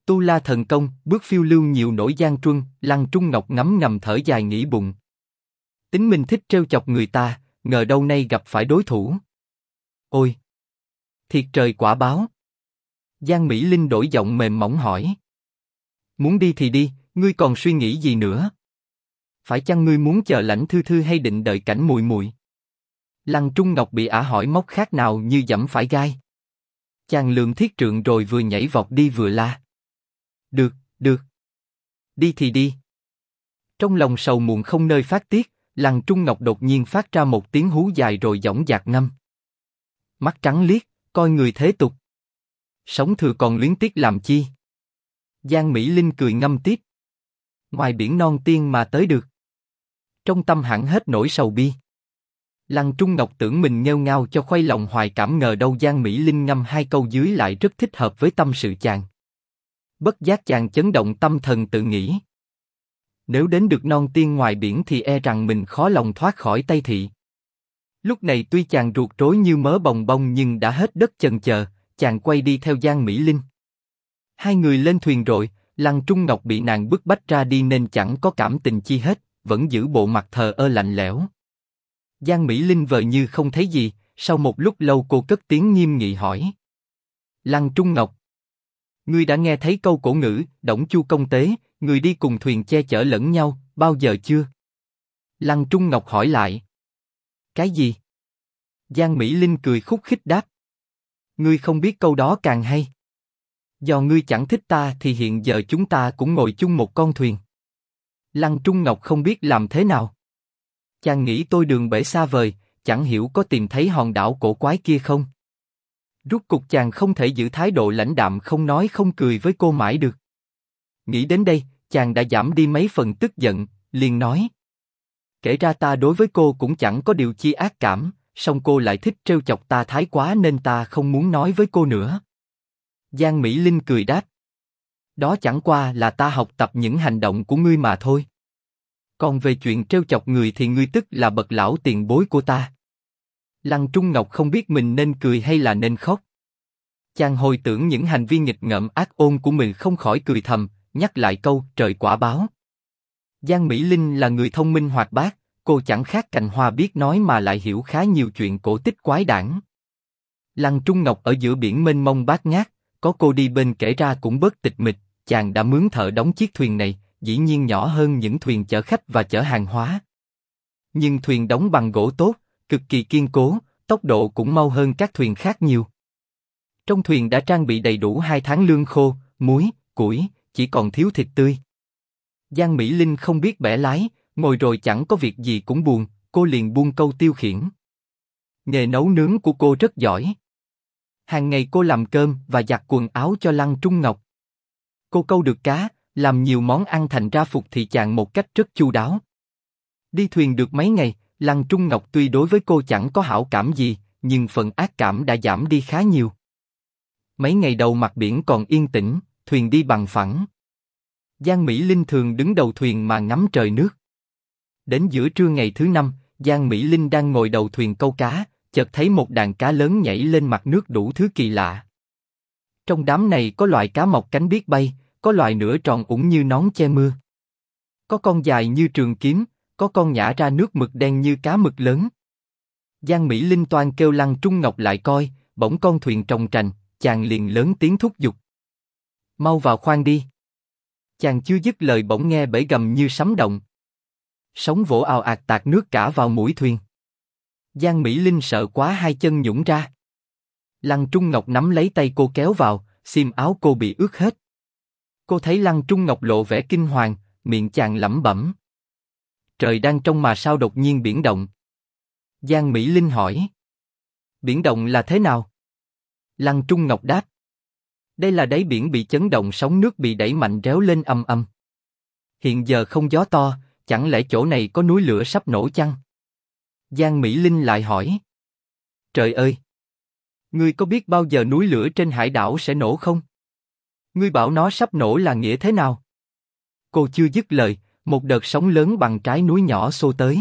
Tu La thần công, bước phiêu lưu nhiều nổi gian truân, Lăng Trung Ngọc ngấm ngầm thở dài nghĩ bụng. Tính mình thích trêu chọc người ta, ngờ đâu nay gặp phải đối thủ. Ôi! Thiệt trời quả báo. Giang Mỹ Linh đổi giọng mềm mỏng hỏi. Muốn đi thì đi, ngươi còn suy nghĩ gì nữa? Phải chăng ngươi muốn chờ Lãnh Thư Thư hay định đợi cảnh mùi mùi? Lăng Trung Ngọc bị ả hỏi móc khác nào như dẫm phải gai. Chàng lượm thiết trượng rồi vừa nhảy vọt đi vừa la. Được, được. Đi thì đi. Trong lòng sầu muộn không nơi phát tiết, Lăng Trung Ngọc đột nhiên phát ra một tiếng hú dài rồi dõng dạc ngâm. Mắt trắng liếc, coi người thế tục. Sống thừa còn luyến tiếc làm chi? Giang Mỹ Linh cười ngâm tiếp. Ngoài biển non tiên mà tới được. Trong tâm hẳn hết nỗi sầu bi. Lăng Trung Ngọc tưởng mình nghêu ngao cho khuây lòng hoài cảm, ngờ đâu Giang Mỹ Linh ngâm hai câu dưới lại rất thích hợp với tâm sự chàng. Bất giác chàng chấn động tâm thần tự nghĩ. Nếu đến được non tiên ngoài biển thì e rằng mình khó lòng thoát khỏi tay thị. Lúc này tuy chàng ruột rối như mớ bồng bông nhưng đã hết đất chần chờ, chàng quay đi theo Giang Mỹ Linh. Hai người lên thuyền rồi, Lăng Trung Ngọc bị nàng bức bách ra đi nên chẳng có cảm tình chi hết, vẫn giữ bộ mặt thờ ơ lạnh lẽo. Giang Mỹ Linh vờ như không thấy gì, sau một lúc lâu cô cất tiếng nghiêm nghị hỏi. Lăng Trung Ngọc, ngươi đã nghe thấy câu cổ ngữ, Đổng Chu công tế, người đi cùng thuyền che chở lẫn nhau, bao giờ chưa? Lăng Trung Ngọc hỏi lại. Cái gì? Giang Mỹ Linh cười khúc khích đáp. Ngươi không biết câu đó càng hay. Do ngươi chẳng thích ta thì hiện giờ chúng ta cũng ngồi chung một con thuyền. Lăng Trung Ngọc không biết làm thế nào. Chàng nghĩ tôi đường bể xa vời, chẳng hiểu có tìm thấy hòn đảo cổ quái kia không? Rốt cục chàng không thể giữ thái độ lãnh đạm không nói không cười với cô mãi được. Nghĩ đến đây, chàng đã giảm đi mấy phần tức giận, liền nói. Kể ra ta đối với cô cũng chẳng có điều chi ác cảm, song cô lại thích trêu chọc ta thái quá nên ta không muốn nói với cô nữa. Giang Mỹ Linh cười đáp. Đó chẳng qua là ta học tập những hành động của ngươi mà thôi. Còn về chuyện trêu chọc người thì ngươi tức là bậc lão tiền bối của ta. Lăng Trung Ngọc không biết mình nên cười hay là nên khóc. Chàng hồi tưởng những hành vi nghịch ngợm ác ôn của mình không khỏi cười thầm, nhắc lại câu trời quả báo. Giang Mỹ Linh là người thông minh hoạt bát, cô chẳng khác cành hoa biết nói mà lại hiểu khá nhiều chuyện cổ tích quái đản. Lăng Trung Ngọc ở giữa biển mênh mông bát ngát, có cô đi bên kể ra cũng bớt tịch mịch. Chàng đã mướn thợ đóng chiếc thuyền này, dĩ nhiên nhỏ hơn những thuyền chở khách và chở hàng hóa. Nhưng thuyền đóng bằng gỗ tốt, cực kỳ kiên cố, tốc độ cũng mau hơn các thuyền khác nhiều. Trong thuyền đã trang bị đầy đủ 2 tháng lương khô, muối, củi, chỉ còn thiếu thịt tươi. Giang Mỹ Linh không biết bẻ lái, ngồi rồi chẳng có việc gì cũng buồn, cô liền buông câu tiêu khiển. Nghề nấu nướng của cô rất giỏi. Hàng ngày cô làm cơm và giặt quần áo cho Lăng Trung Ngọc. Cô câu được cá, làm nhiều món ăn thành ra phục thị chàng một cách rất chu đáo. Đi thuyền được mấy ngày, Lăng Trung Ngọc tuy đối với cô chẳng có hảo cảm gì, nhưng phần ác cảm đã giảm đi khá nhiều. Mấy ngày đầu mặt biển còn yên tĩnh, thuyền đi bằng phẳng. Giang Mỹ Linh thường đứng đầu thuyền mà ngắm trời nước. Đến giữa trưa ngày thứ 5, Giang Mỹ Linh đang ngồi đầu thuyền câu cá, chợt thấy một đàn cá lớn nhảy lên mặt nước đủ thứ kỳ lạ. Trong đám này có loài cá mọc cánh biết bay, có loài nửa tròn ủng như nón che mưa. Có con dài như trường kiếm, có con nhả ra nước mực đen như cá mực lớn. Giang Mỹ Linh toan kêu Lăng Trung Ngọc lại coi, bỗng con thuyền trồng trành, chàng liền lớn tiếng thúc giục. Mau vào khoang đi. Chàng chưa dứt lời bỗng nghe bể gầm như sấm động. Sóng vỗ ào ạt tạt nước cả vào mũi thuyền. Giang Mỹ Linh sợ quá hai chân nhũn ra. Lăng Trung Ngọc nắm lấy tay cô kéo vào, xiêm áo cô bị ướt hết. Cô thấy Lăng Trung Ngọc lộ vẻ kinh hoàng, miệng chàng lẩm bẩm. Trời đang trong mà sao đột nhiên biển động? Giang Mỹ Linh hỏi. Biển động là thế nào? Lăng Trung Ngọc đáp. Đây là đáy biển bị chấn động, sóng nước bị đẩy mạnh réo lên ầm ầm. Hiện giờ không gió to, chẳng lẽ chỗ này có núi lửa sắp nổ chăng? Giang Mỹ Linh lại hỏi. Trời ơi! Ngươi có biết bao giờ núi lửa trên hải đảo sẽ nổ không? Ngươi bảo nó sắp nổ là nghĩa thế nào? Cô chưa dứt lời, một đợt sóng lớn bằng trái núi nhỏ xô tới.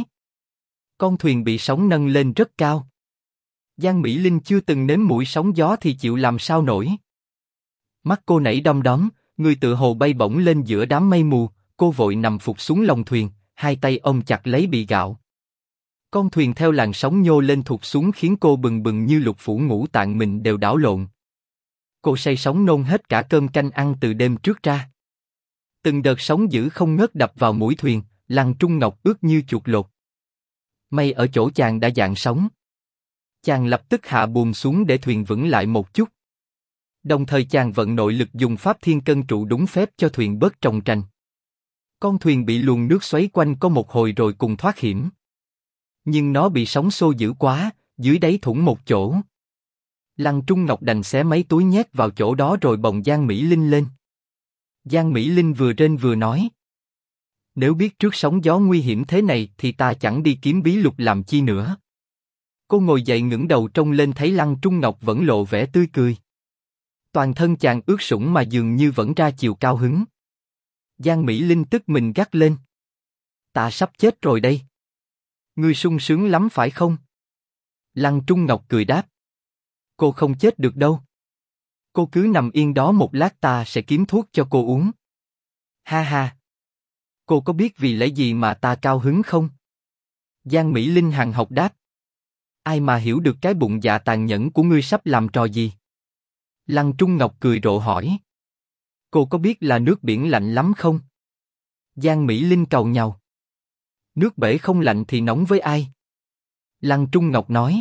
Con thuyền bị sóng nâng lên rất cao. Giang Mỹ Linh chưa từng nếm mũi sóng gió thì chịu làm sao nổi. Mắt cô nảy đom đóm, Người tự hồ bay bổng lên giữa đám mây mù, cô vội nằm phục xuống lòng thuyền, hai tay ôm chặt lấy bị gạo. Con thuyền theo làn sóng nhô lên thụt xuống khiến cô bừng bừng như lục phủ ngũ tạng mình đều đảo lộn. Cô say sóng nôn hết cả cơm canh ăn từ đêm trước ra. Từng đợt sóng dữ không ngớt đập vào mũi thuyền, Lăng Trung Ngọc ướt như chuột lột. May ở chỗ chàng đã dạn sóng. Chàng lập tức hạ buồm xuống để thuyền vững lại một chút. Đồng thời chàng vận nội lực dùng pháp thiên cân trụ đúng phép cho thuyền bớt trồng trành. Con thuyền bị luồng nước xoáy quanh có một hồi rồi cùng thoát hiểm. Nhưng nó bị sóng xô dữ quá, dưới đáy thủng một chỗ. Lăng Trung Ngọc đành xé mấy túi nhét vào chỗ đó rồi bồng Giang Mỹ Linh lên. Giang Mỹ Linh vừa rên vừa nói: nếu biết trước sóng gió nguy hiểm thế này thì ta chẳng đi kiếm bí lục làm chi nữa. Cô ngồi dậy ngẩng đầu trông lên thấy Lăng Trung Ngọc vẫn lộ vẻ tươi cười. Toàn thân chàng ướt sũng mà dường như vẫn ra chiều cao hứng. Giang Mỹ Linh tức mình gắt lên: ta sắp chết rồi đây. Ngươi sung sướng lắm phải không? Lăng Trung Ngọc cười đáp: cô không chết được đâu. Cô cứ nằm yên đó một lát ta sẽ kiếm thuốc cho cô uống. Ha ha. Cô có biết vì lẽ gì mà ta cao hứng không? Giang Mỹ Linh hằn học đáp: ai mà hiểu được cái bụng dạ tàn nhẫn của ngươi sắp làm trò gì? Lăng Trung Ngọc cười rộ hỏi: cô có biết là nước biển lạnh lắm không? Giang Mỹ Linh càu nhàu: nước bể không lạnh thì nóng với ai? Lăng Trung Ngọc nói: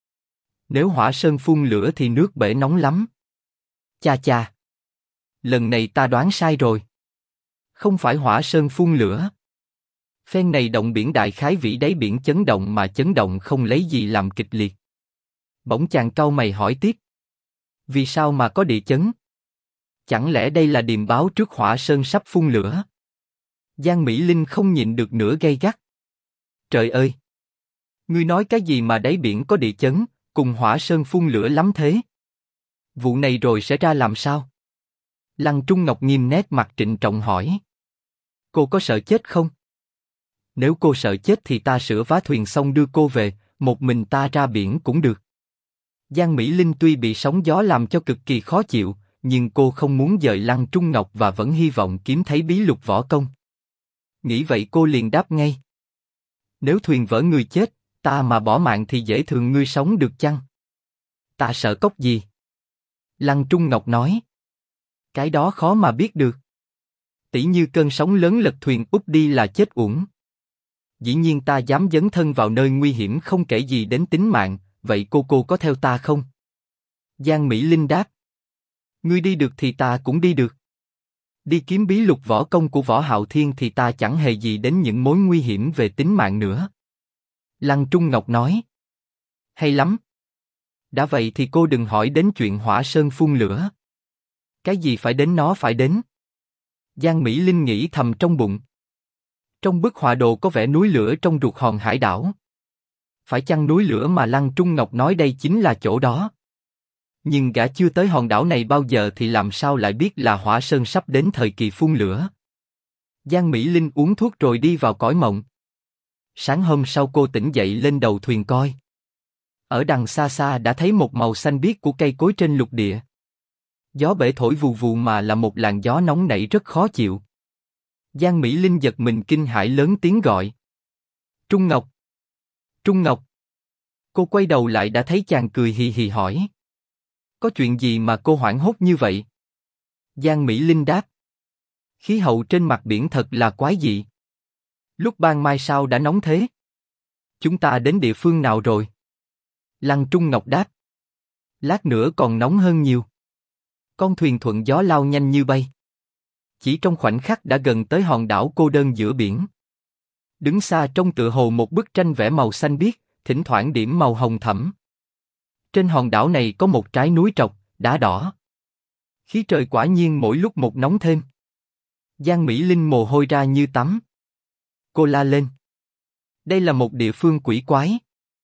nếu hỏa sơn phun lửa thì nước bể nóng lắm. Cha cha, lần này ta đoán sai rồi. Không phải hỏa sơn phun lửa. Phen này động biển đại khái vĩ đáy biển chấn động mà chấn động không lấy gì làm kịch liệt. Bỗng chàng cau mày hỏi tiếp: vì sao mà có địa chấn? Chẳng lẽ đây là điềm báo trước hỏa sơn sắp phun lửa? Giang Mỹ Linh không nhịn được nữa gay gắt: trời ơi! Ngươi nói cái gì mà đáy biển có địa chấn, cùng hỏa sơn phun lửa lắm thế? Vụ này rồi sẽ ra làm sao? Lăng Trung Ngọc nghiêm nét mặt trịnh trọng hỏi: cô có sợ chết không? Nếu cô sợ chết thì ta sửa vá thuyền xong đưa cô về, một mình ta ra biển cũng được. Giang Mỹ Linh tuy bị sóng gió làm cho cực kỳ khó chịu, nhưng cô không muốn dời Lăng Trung Ngọc và vẫn hy vọng kiếm thấy bí lục võ công. Nghĩ vậy cô liền đáp ngay: nếu thuyền vỡ ngươi chết, ta mà bỏ mạng thì dễ thường ngươi sống được chăng? Ta sợ cốc gì? Lăng Trung Ngọc nói: cái đó khó mà biết được. Tỷ như cơn sóng lớn lật thuyền úp đi là chết uổng. Dĩ nhiên ta dám dấn thân vào nơi nguy hiểm không kể gì đến tính mạng, vậy cô có theo ta không? Giang Mỹ Linh đáp: ngươi đi được thì ta cũng đi được. Đi kiếm bí lục võ công của Võ Hạo Thiên thì ta chẳng hề gì đến những mối nguy hiểm về tính mạng nữa. Lăng Trung Ngọc nói: hay lắm. Đã vậy thì cô đừng hỏi đến chuyện hỏa sơn phun lửa. Cái gì phải đến nó phải đến. Giang Mỹ Linh nghĩ thầm trong bụng. Trong bức họa đồ có vẻ núi lửa trong ruột hòn hải đảo. Phải chăng núi lửa mà Lăng Trung Ngọc nói đây chính là chỗ đó? Nhưng gã chưa tới hòn đảo này bao giờ thì làm sao lại biết là hỏa sơn sắp đến thời kỳ phun lửa? Giang Mỹ Linh uống thuốc rồi đi vào cõi mộng. Sáng hôm sau cô tỉnh dậy lên đầu thuyền coi. Ở đằng xa xa đã thấy một màu xanh biếc của cây cối trên lục địa. Gió bể thổi vù vù mà là một làn gió nóng nảy rất khó chịu. Giang Mỹ Linh giật mình kinh hãi lớn tiếng gọi: Trung Ngọc! Trung Ngọc! Cô quay đầu lại đã thấy chàng cười hì hì hỏi: có chuyện gì mà cô hoảng hốt như vậy? Giang Mỹ Linh đáp: khí hậu trên mặt biển thật là quái dị. Lúc ban mai sao đã nóng thế? Chúng ta đến địa phương nào rồi? Lăng Trung Ngọc đáp: lát nữa còn nóng hơn nhiều. Con thuyền thuận gió lao nhanh như bay. Chỉ trong khoảnh khắc đã gần tới hòn đảo cô đơn giữa biển. Đứng xa trông tựa hồ một bức tranh vẽ màu xanh biếc, thỉnh thoảng điểm màu hồng thẫm. Trên hòn đảo này có một trái núi trọc, đá đỏ. Khí trời quả nhiên mỗi lúc một nóng thêm. Giang Mỹ Linh mồ hôi ra như tắm. Cô la lên: đây là một địa phương quỷ quái.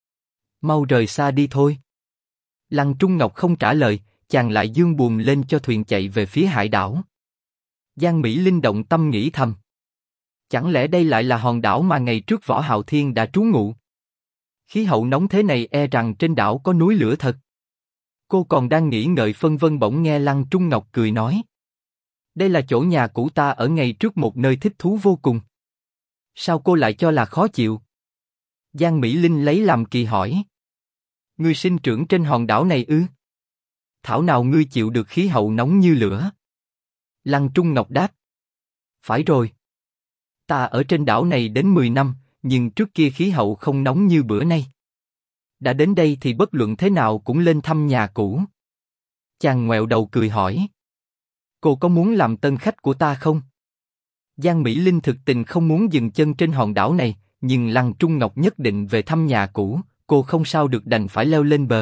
Mau rời xa đi thôi. Lăng Trung Ngọc không trả lời, chàng lại dương buồm lên cho thuyền chạy về phía hải đảo. Giang Mỹ Linh động tâm nghĩ thầm: chẳng lẽ đây lại là hòn đảo mà ngày trước Võ Hạo Thiên đã trú ngụ? Khí hậu nóng thế này e rằng trên đảo có núi lửa thật. Cô còn đang nghĩ ngợi phân vân bỗng nghe Lăng Trung Ngọc cười nói: Đây là chỗ nhà cũ ta ở ngày trước, một nơi thích thú vô cùng. Sao cô lại cho là khó chịu? Giang Mỹ Linh lấy làm kỳ hỏi. Ngươi sinh trưởng trên hòn đảo này ư? Thảo nào ngươi chịu được khí hậu nóng như lửa? Lăng Trung Ngọc đáp. Phải rồi. Ta ở trên đảo này đến 10 năm, nhưng trước kia khí hậu không nóng như bữa nay. Đã đến đây thì bất luận thế nào cũng lên thăm nhà cũ. Chàng ngoẹo đầu cười hỏi. Cô có muốn làm tân khách của ta không? Giang Mỹ Linh thực tình không muốn dừng chân trên hòn đảo này, nhưng Lăng Trung Ngọc nhất định về thăm nhà cũ, cô không sao được đành phải leo lên bờ.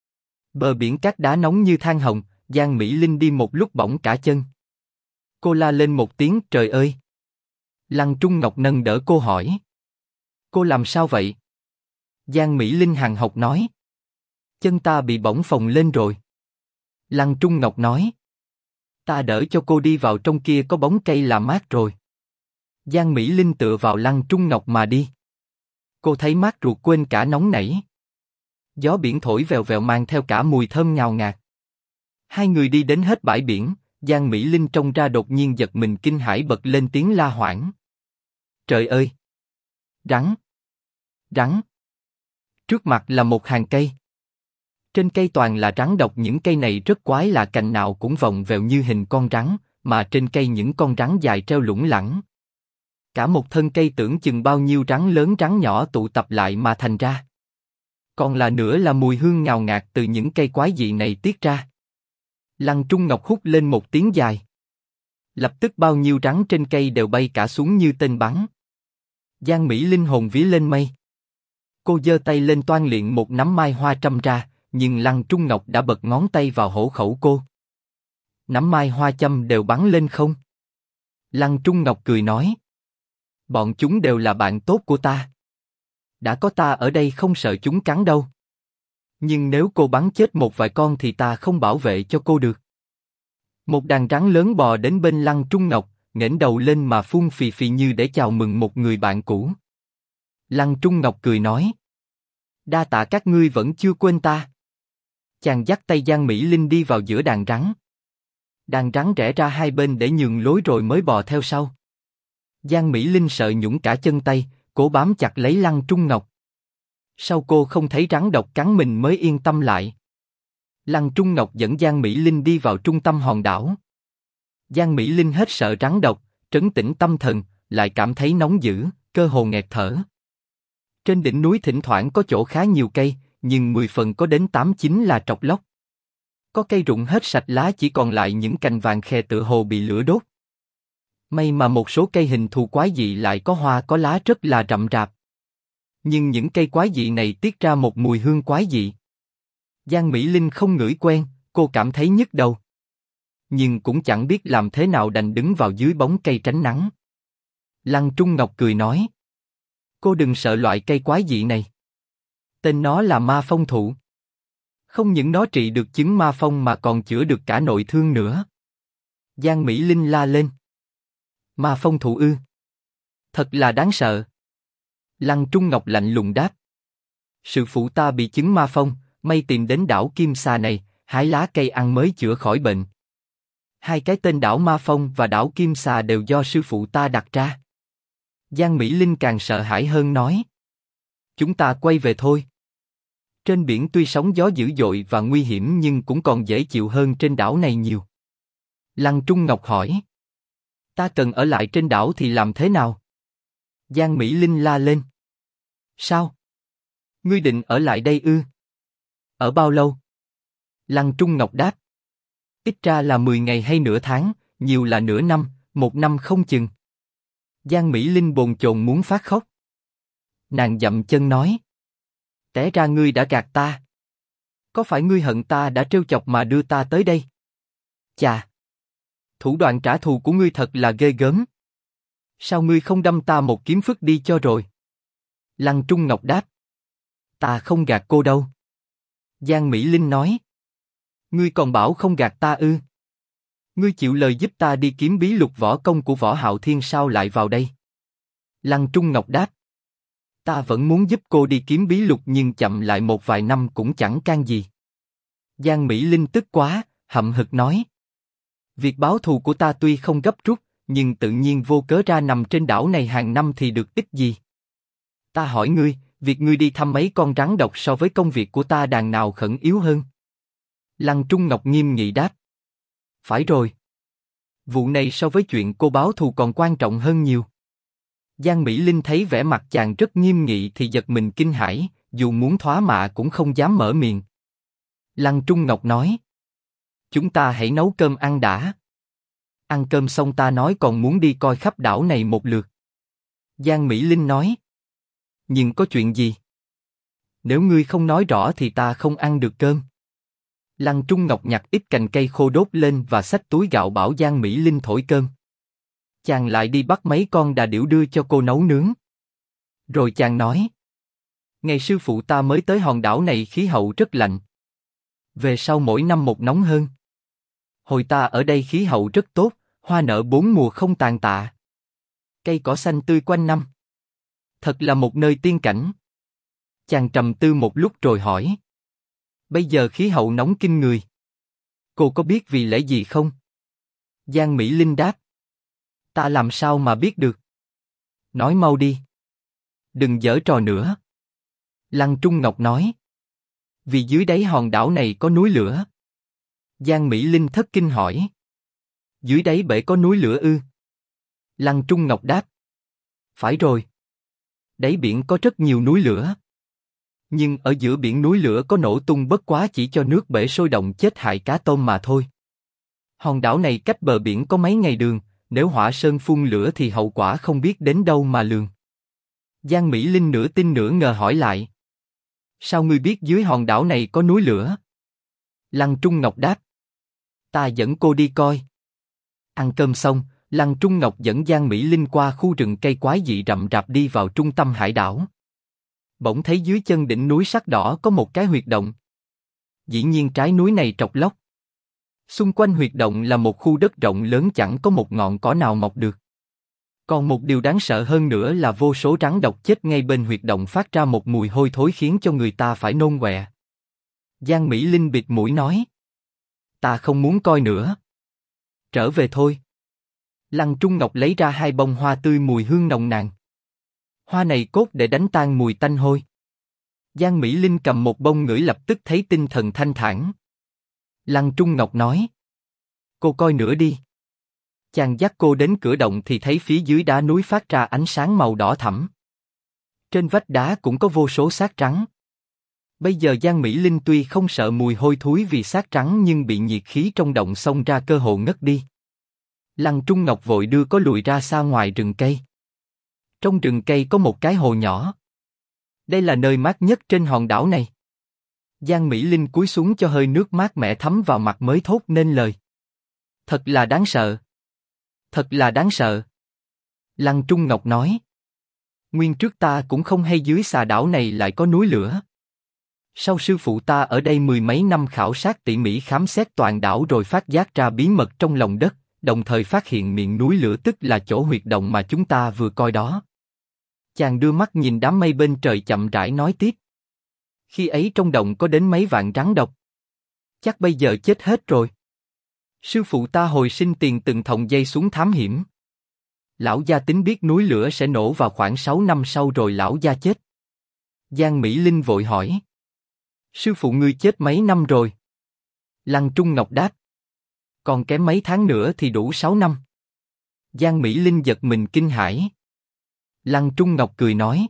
Bờ biển cát đá nóng như than hồng, Giang Mỹ Linh đi một lúc bỏng cả chân. Cô la lên một tiếng trời ơi. Lăng Trung Ngọc nâng đỡ cô hỏi. Cô làm sao vậy? Giang Mỹ Linh hằn học nói. Chân ta bị bỏng phồng lên rồi. Lăng Trung Ngọc nói. Ta đỡ cho cô đi vào trong kia có bóng cây là mát rồi. Giang Mỹ Linh tựa vào Lăng Trung Ngọc mà đi. Cô thấy mát ruột quên cả nóng nảy. Gió biển thổi vèo vèo mang theo cả mùi thơm ngào ngạt. Hai người đi đến hết bãi biển, Giang Mỹ Linh trông ra đột nhiên giật mình kinh hãi bật lên tiếng la hoảng. Trời ơi! Rắn! Rắn! Trước mặt là một hàng cây. Trên cây toàn là rắn độc, những cây này rất quái lạ, cành nào cũng vòng vèo như hình con rắn, mà trên cây những con rắn dài treo lủng lẳng. Cả một thân cây tưởng chừng bao nhiêu rắn lớn rắn nhỏ tụ tập lại mà thành ra. Còn là nữa là mùi hương ngào ngạt từ những cây quái dị này tiết ra. Lăng Trung Ngọc hút lên một tiếng dài. Lập tức bao nhiêu rắn trên cây đều bay cả xuống như tên bắn. Giang Mỹ Linh hồn vía lên mây. Cô giơ tay lên toan liệng một nắm mai hoa trâm ra, nhưng Lăng Trung Ngọc đã bật ngón tay vào hổ khẩu cô. Nắm mai hoa châm đều bắn lên không. Lăng Trung Ngọc cười nói. Bọn chúng đều là bạn tốt của ta. Đã có ta ở đây không sợ chúng cắn đâu. Nhưng nếu cô bắn chết một vài con thì ta không bảo vệ cho cô được. Một đàn rắn lớn bò đến bên Lăng Trung Ngọc, nghển đầu lên mà phun phì phì như để chào mừng một người bạn cũ. Lăng Trung Ngọc cười nói. Đa tạ các ngươi vẫn chưa quên ta. Chàng dắt tay Giang Mỹ Linh đi vào giữa đàn rắn. Đàn rắn rẽ ra hai bên để nhường lối rồi mới bò theo sau. Giang Mỹ Linh sợ nhũn cả chân tay, cố bám chặt lấy Lăng Trung Ngọc. Sau cô không thấy rắn độc cắn mình mới yên tâm lại. Lăng Trung Ngọc dẫn Giang Mỹ Linh đi vào trung tâm hòn đảo. Giang Mỹ Linh hết sợ rắn độc, trấn tĩnh tâm thần, lại cảm thấy nóng dữ, cơ hồ nghẹt thở. Trên đỉnh núi thỉnh thoảng có chỗ khá nhiều cây, nhưng 10 phần có đến 8-9 là trọc lóc. Có cây rụng hết sạch lá, chỉ còn lại những cành vàng khè tựa hồ bị lửa đốt. May mà một số cây hình thù quái dị lại có hoa có lá rất là rậm rạp. Nhưng những cây quái dị này tiết ra một mùi hương quái dị. Giang Mỹ Linh không ngửi quen, cô cảm thấy nhức đầu. Nhưng cũng chẳng biết làm thế nào đành đứng vào dưới bóng cây tránh nắng. Lăng Trung Ngọc cười nói. Cô đừng sợ loại cây quái dị này. Tên nó là ma phong thụ. Không những nó trị được chứng ma phong mà còn chữa được cả nội thương nữa. Giang Mỹ Linh la lên. Ma phong thụ ư? Thật là đáng sợ. Lăng Trung Ngọc lạnh lùng đáp. Sư phụ ta bị chứng ma phong, may tìm đến đảo Kim Sa này, hái lá cây ăn mới chữa khỏi bệnh. Hai cái tên đảo Ma Phong và đảo Kim Sa đều do sư phụ ta đặt ra. Giang Mỹ Linh càng sợ hãi hơn nói. Chúng ta quay về thôi. Trên biển tuy sóng gió dữ dội và nguy hiểm nhưng cũng còn dễ chịu hơn trên đảo này nhiều. Lăng Trung Ngọc hỏi. Ta cần ở lại trên đảo thì làm thế nào? Giang Mỹ Linh la lên. Sao? Ngươi định ở lại đây ư? Ở bao lâu? Lăng Trung Ngọc đáp. Ít ra là 10 ngày hay nửa tháng, nhiều là nửa năm, 1 năm không chừng. Giang Mỹ Linh bồn chồn muốn phát khóc. Nàng dậm chân nói. Té ra ngươi đã gạt ta. Có phải ngươi hận ta đã trêu chọc mà đưa ta tới đây? Chà! Thủ đoạn trả thù của ngươi thật là ghê gớm. Sao ngươi không đâm ta một kiếm phức đi cho rồi? Lăng Trung Ngọc đáp. Ta không gạt cô đâu. Giang Mỹ Linh nói. Ngươi còn bảo không gạt ta ư? Ngươi chịu lời giúp ta đi kiếm bí lục võ công của Võ Hạo Thiên sao lại vào đây? Lăng Trung Ngọc đáp. Ta vẫn muốn giúp cô đi kiếm bí lục nhưng chậm lại một vài năm cũng chẳng can gì. Giang Mỹ Linh tức quá, hậm hực nói. Việc báo thù của ta tuy không gấp rút, nhưng tự nhiên vô cớ ra nằm trên đảo này hàng năm thì được ích gì? Ta hỏi ngươi, việc ngươi đi thăm mấy con rắn độc so với công việc của ta đàn nào khẩn yếu hơn? Lăng Trung Ngọc nghiêm nghị đáp. Phải rồi. Vụ này so với chuyện cô báo thù còn quan trọng hơn nhiều. Giang Mỹ Linh thấy vẻ mặt chàng rất nghiêm nghị thì giật mình kinh hãi, dù muốn thoá mạ cũng không dám mở miệng. Lăng Trung Ngọc nói. Chúng ta hãy nấu cơm ăn đã. Ăn cơm xong ta nói còn muốn đi coi khắp đảo này một lượt. Giang Mỹ Linh nói. Nhưng có chuyện gì? Nếu ngươi không nói rõ thì ta không ăn được cơm. Lăng Trung Ngọc nhặt ít cành cây khô đốt lên và xách túi gạo bảo Giang Mỹ Linh thổi cơm. Chàng lại đi bắt mấy con đà điểu đưa cho cô nấu nướng. Rồi chàng nói. Ngày sư phụ ta mới tới hòn đảo này khí hậu rất lạnh. Về sau mỗi năm một nóng hơn. Hồi ta ở đây khí hậu rất tốt, hoa nở bốn mùa không tàn tạ. Cây cỏ xanh tươi quanh năm. Thật là một nơi tiên cảnh. Chàng trầm tư một lúc rồi hỏi. Bây giờ khí hậu nóng kinh người. Cô có biết vì lẽ gì không? Giang Mỹ Linh đáp. Ta làm sao mà biết được? Nói mau đi. Đừng giở trò nữa. Lăng Trung Ngọc nói. Vì dưới đáy hòn đảo này có núi lửa. Giang Mỹ Linh thất kinh hỏi. Dưới đáy bể có núi lửa ư? Lăng Trung Ngọc đáp. Phải rồi. Đáy biển có rất nhiều núi lửa. Nhưng ở giữa biển núi lửa có nổ tung bất quá chỉ cho nước bể sôi động chết hại cá tôm mà thôi. Hòn đảo này cách bờ biển có mấy ngày đường, nếu hỏa sơn phun lửa thì hậu quả không biết đến đâu mà lường. Giang Mỹ Linh nửa tin nửa ngờ hỏi lại. Sao ngươi biết dưới hòn đảo này có núi lửa? Lăng Trung Ngọc đáp. Ta dẫn cô đi coi. Ăn cơm xong, Lăng Trung Ngọc dẫn Giang Mỹ Linh qua khu rừng cây quái dị rậm rạp đi vào trung tâm hải đảo. Bỗng thấy dưới chân đỉnh núi sắc đỏ có một cái huyệt động. Dĩ nhiên trái núi này trọc lóc. Xung quanh huyệt động là một khu đất rộng lớn chẳng có một ngọn cỏ nào mọc được. Còn một điều đáng sợ hơn nữa là vô số rắn độc chết ngay bên huyệt động phát ra một mùi hôi thối khiến cho người ta phải nôn ọe. Giang Mỹ Linh bịt mũi nói. Ta không muốn coi nữa. Trở về thôi. Lăng Trung Ngọc lấy ra 2 bông hoa tươi mùi hương nồng nàn. Hoa này cốt để đánh tan mùi tanh hôi. Giang Mỹ Linh cầm một bông ngửi lập tức thấy tinh thần thanh thản. Lăng Trung Ngọc nói. Cô coi nữa đi. Chàng dắt cô đến cửa động thì thấy phía dưới đá núi phát ra ánh sáng màu đỏ thẫm. Trên vách đá cũng có vô số xác rắn. Bây giờ Giang Mỹ Linh tuy không sợ mùi hôi thối vì xác rắn nhưng bị nhiệt khí trong động xông ra cơ hồ ngất đi. Lăng Trung Ngọc vội đưa cô lùi ra xa ngoài rừng cây. Trong rừng cây có một cái hồ nhỏ. Đây là nơi mát nhất trên hòn đảo này. Giang Mỹ Linh cúi xuống cho hơi nước mát mẻ thấm vào mặt mới thốt nên lời. Thật là đáng sợ. Thật là đáng sợ. Lăng Trung Ngọc nói. Nguyên trước ta cũng không hay dưới xà đảo này lại có núi lửa. Sau sư phụ ta ở đây 10 mấy năm khảo sát tỉ mỉ khám xét toàn đảo rồi phát giác ra bí mật trong lòng đất, đồng thời phát hiện miệng núi lửa tức là chỗ huyệt động mà chúng ta vừa coi đó. Chàng đưa mắt nhìn đám mây bên trời chậm rãi nói tiếp. Khi ấy trong động có đến mấy vạn rắn độc. Chắc bây giờ chết hết rồi. Sư phụ ta hồi sinh tiền từng thòng dây xuống thám hiểm. Lão gia tính biết núi lửa sẽ nổ vào khoảng 6 năm sau rồi lão gia chết. Giang Mỹ Linh vội hỏi. Sư phụ ngươi chết mấy năm rồi? Lăng Trung Ngọc đáp. Còn kém mấy tháng nữa thì đủ 6 năm. Giang Mỹ Linh giật mình kinh hãi. Lăng Trung Ngọc cười nói.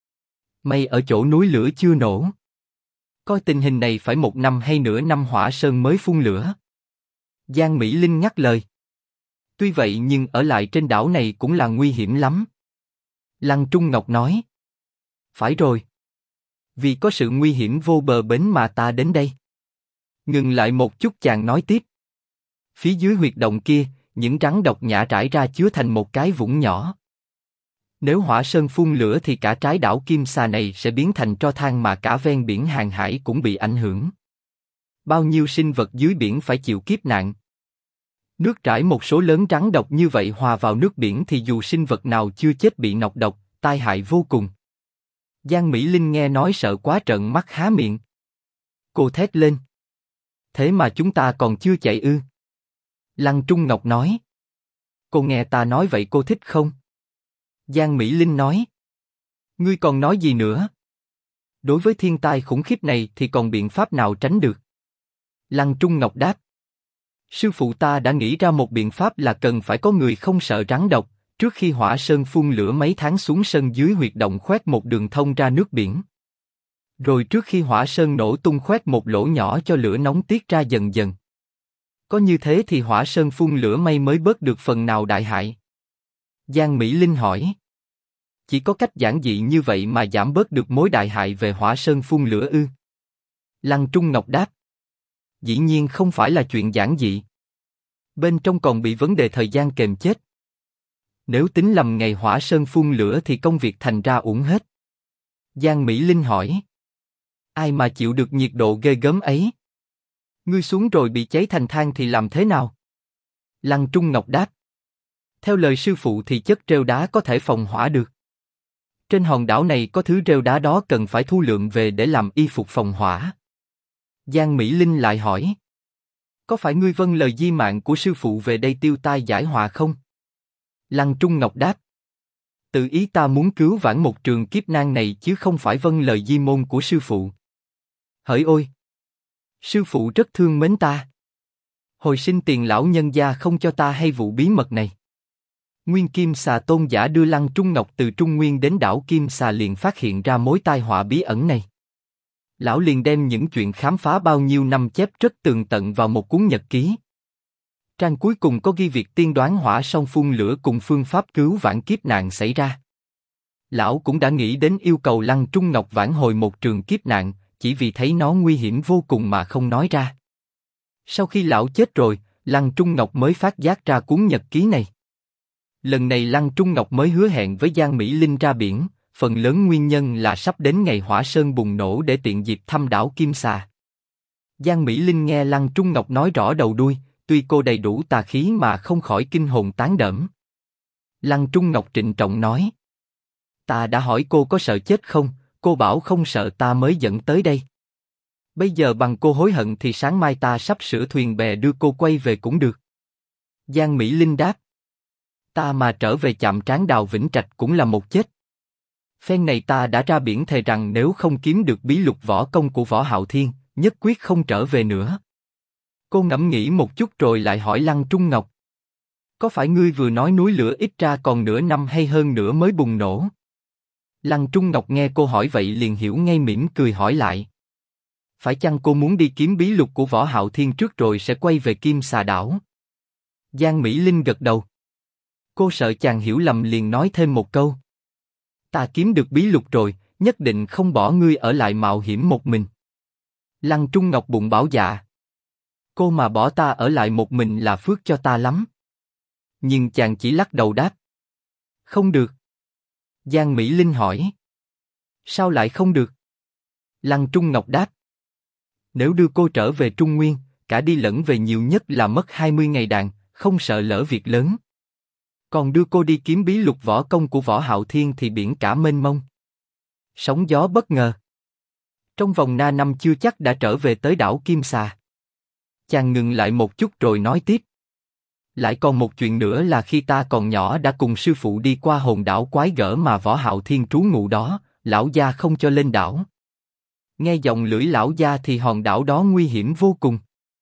May ở chỗ núi lửa chưa nổ. Coi tình hình này phải 1 năm hay nửa năm hỏa sơn mới phun lửa. Giang Mỹ Linh ngắt lời. Tuy vậy nhưng ở lại trên đảo này cũng là nguy hiểm lắm. Lăng Trung Ngọc nói. Phải rồi. Vì có sự nguy hiểm vô bờ bến mà ta đến đây. Ngừng lại một chút chàng nói tiếp. Phía dưới huyệt động kia, những rắn độc nhả rải ra chứa thành một cái vũng nhỏ. Nếu hỏa sơn phun lửa thì cả trái đảo Kim Xà này sẽ biến thành tro than mà cả ven biển hàng hải cũng bị ảnh hưởng. Bao nhiêu sinh vật dưới biển phải chịu kiếp nạn. Nước trải một số lớn rắn độc như vậy hòa vào nước biển thì dù sinh vật nào chưa chết bị nọc độc, tai hại vô cùng. Giang Mỹ Linh nghe nói sợ quá trợn mắt há miệng. Cô thét lên. Thế mà chúng ta còn chưa chạy ư? Lăng Trung Ngọc nói. Cô nghe ta nói vậy cô thích không? Giang Mỹ Linh nói. Ngươi còn nói gì nữa? Đối với thiên tai khủng khiếp này thì còn biện pháp nào tránh được? Lăng Trung Ngọc đáp. Sư phụ ta đã nghĩ ra một biện pháp là cần phải có người không sợ rắn độc, trước khi hỏa sơn phun lửa mấy tháng xuống sân dưới huyệt động khoét một đường thông ra nước biển. Rồi trước khi hỏa sơn nổ tung khoét một lỗ nhỏ cho lửa nóng tiết ra dần dần. Có như thế thì hỏa sơn phun lửa may mới bớt được phần nào đại hại. Giang Mỹ Linh hỏi. Chỉ có cách giản dị như vậy mà giảm bớt được mối đại hại về hỏa sơn phun lửa ư? Lăng Trung Ngọc đáp. Dĩ nhiên không phải là chuyện giản dị. Bên trong còn bị vấn đề thời gian kềm chết. Nếu tính lầm ngày hỏa sơn phun lửa thì công việc thành ra uổng hết. Giang Mỹ Linh hỏi. Ai mà chịu được nhiệt độ ghê gớm ấy? Ngươi xuống rồi bị cháy thành than thì làm thế nào? Lăng Trung Ngọc đáp. Theo lời sư phụ thì chất rêu đá có thể phòng hỏa được. Trên hòn đảo này có thứ rêu đá đó cần phải thu lượm về để làm y phục phòng hỏa. Giang Mỹ Linh lại hỏi. Có phải ngươi vâng lời di mạng của sư phụ về đây tiêu tai giải họa không? Lăng Trung Ngọc đáp. Tự ý ta muốn cứu vãn một trường kiếp nan này chứ không phải vâng lời di môn của sư phụ. Hỡi ôi! Sư phụ rất thương mến ta. Hồi sinh tiền lão nhân gia không cho ta hay vụ bí mật này. Nguyên Kim Xà tôn giả đưa Lăng Trung Ngọc từ Trung Nguyên đến đảo Kim Xà liền phát hiện ra mối tai họa bí ẩn này. Lão liền đem những chuyện khám phá bao nhiêu năm chép rất tường tận vào một cuốn nhật ký. Trang cuối cùng có ghi việc tiên đoán hỏa song phun lửa cùng phương pháp cứu vãn kiếp nạn xảy ra. Lão cũng đã nghĩ đến yêu cầu Lăng Trung Ngọc vãn hồi một trường kiếp nạn, chỉ vì thấy nó nguy hiểm vô cùng mà không nói ra. Sau khi lão chết rồi, Lăng Trung Ngọc mới phát giác ra cuốn nhật ký này. Lần này Lăng Trung Ngọc mới hứa hẹn với Giang Mỹ Linh ra biển, phần lớn nguyên nhân là sắp đến ngày hỏa sơn bùng nổ để tiện dịp thăm đảo Kim Xà. Giang Mỹ Linh nghe Lăng Trung Ngọc nói rõ đầu đuôi, tuy cô đầy đủ tà khí mà không khỏi kinh hồn tán đẫm. Lăng Trung Ngọc trịnh trọng nói. Ta đã hỏi cô có sợ chết không, cô bảo không sợ ta mới dẫn tới đây. Bây giờ bằng cô hối hận thì sáng mai ta sắp sửa thuyền bè đưa cô quay về cũng được. Giang Mỹ Linh đáp. Ta mà trở về Chạm Trán Đào Vĩnh Trạch cũng là một chết. Phen này ta đã ra biển thề rằng nếu không kiếm được bí lục võ công của Võ Hạo Thiên, nhất quyết không trở về nữa. Cô ngẫm nghĩ một chút rồi lại hỏi Lăng Trung Ngọc. Có phải ngươi vừa nói núi lửa ít ra còn nửa năm hay hơn nữa mới bùng nổ? Lăng Trung Ngọc nghe cô hỏi vậy liền hiểu ngay mỉm cười hỏi lại. Phải chăng cô muốn đi kiếm bí lục của Võ Hạo Thiên trước rồi sẽ quay về Kim Xà đảo? Giang Mỹ Linh gật đầu. Cô sợ chàng hiểu lầm liền nói thêm một câu. Ta kiếm được bí lục rồi, nhất định không bỏ ngươi ở lại mạo hiểm một mình. Lăng Trung Ngọc bụng bảo dạ. Cô mà bỏ ta ở lại một mình là phước cho ta lắm. Nhưng chàng chỉ lắc đầu đáp. Không được. Giang Mỹ Linh hỏi. Sao lại không được? Lăng Trung Ngọc đáp. Nếu đưa cô trở về Trung Nguyên, cả đi lẫn về nhiều nhất là mất 20 ngày đàn, không sợ lỡ việc lớn. Còn đưa cô đi kiếm bí lục võ công của Võ Hạo Thiên thì biển cả mênh mông. Sóng gió bất ngờ. Trong vòng na năm chưa chắc đã trở về tới đảo Kim Xà. Chàng ngừng lại một chút rồi nói tiếp. Lại còn một chuyện nữa là khi ta còn nhỏ đã cùng sư phụ đi qua hòn đảo quái gở mà Võ Hạo Thiên trú ngụ đó, lão gia không cho lên đảo. Nghe giọng lưỡi lão gia thì hòn đảo đó nguy hiểm vô cùng.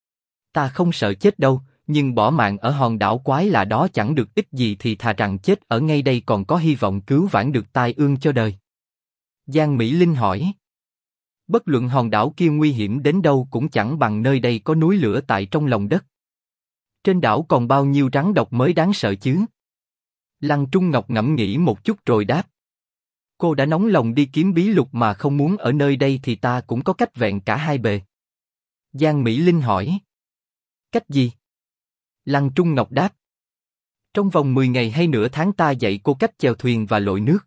Ta không sợ chết đâu, nhưng bỏ mạng ở hòn đảo quái lạ đó chẳng được ích gì thì thà rằng chết ở ngay đây còn có hy vọng cứu vãn được tai ương cho đời. Giang Mỹ Linh hỏi. Bất luận hòn đảo kia nguy hiểm đến đâu cũng chẳng bằng nơi đây có núi lửa tại trong lòng đất. Trên đảo còn bao nhiêu rắn độc mới đáng sợ chứ? Lăng Trung Ngọc ngẫm nghĩ một chút rồi đáp. Cô đã nóng lòng đi kiếm bí lục mà không muốn ở nơi đây thì ta cũng có cách vẹn cả hai bề. Giang Mỹ Linh hỏi. Cách gì? Lăng Trung Ngọc đáp. Trong vòng 10 ngày hay nửa tháng ta dạy cô cách chèo thuyền và lội nước.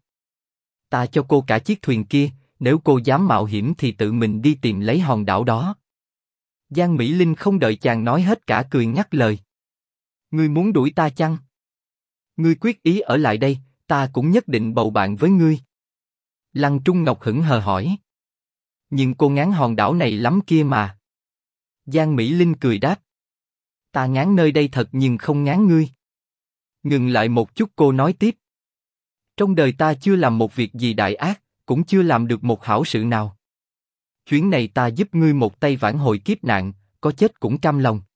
Ta cho cô cả chiếc thuyền kia, nếu cô dám mạo hiểm thì tự mình đi tìm lấy hòn đảo đó. Giang Mỹ Linh không đợi chàng nói hết cả cười ngắt lời. Ngươi muốn đuổi ta chăng? Ngươi quyết ý ở lại đây, ta cũng nhất định bầu bạn với ngươi. Lăng Trung Ngọc hững hờ hỏi. Nhưng cô ngán hòn đảo này lắm kia mà. Giang Mỹ Linh cười đáp. Ta ngán nơi đây thật nhưng không ngán ngươi. Ngừng lại một chút cô nói tiếp. Trong đời ta chưa làm một việc gì đại ác, cũng chưa làm được một hảo sự nào. Chuyến này ta giúp ngươi một tay vãn hồi kiếp nạn, có chết cũng cam lòng.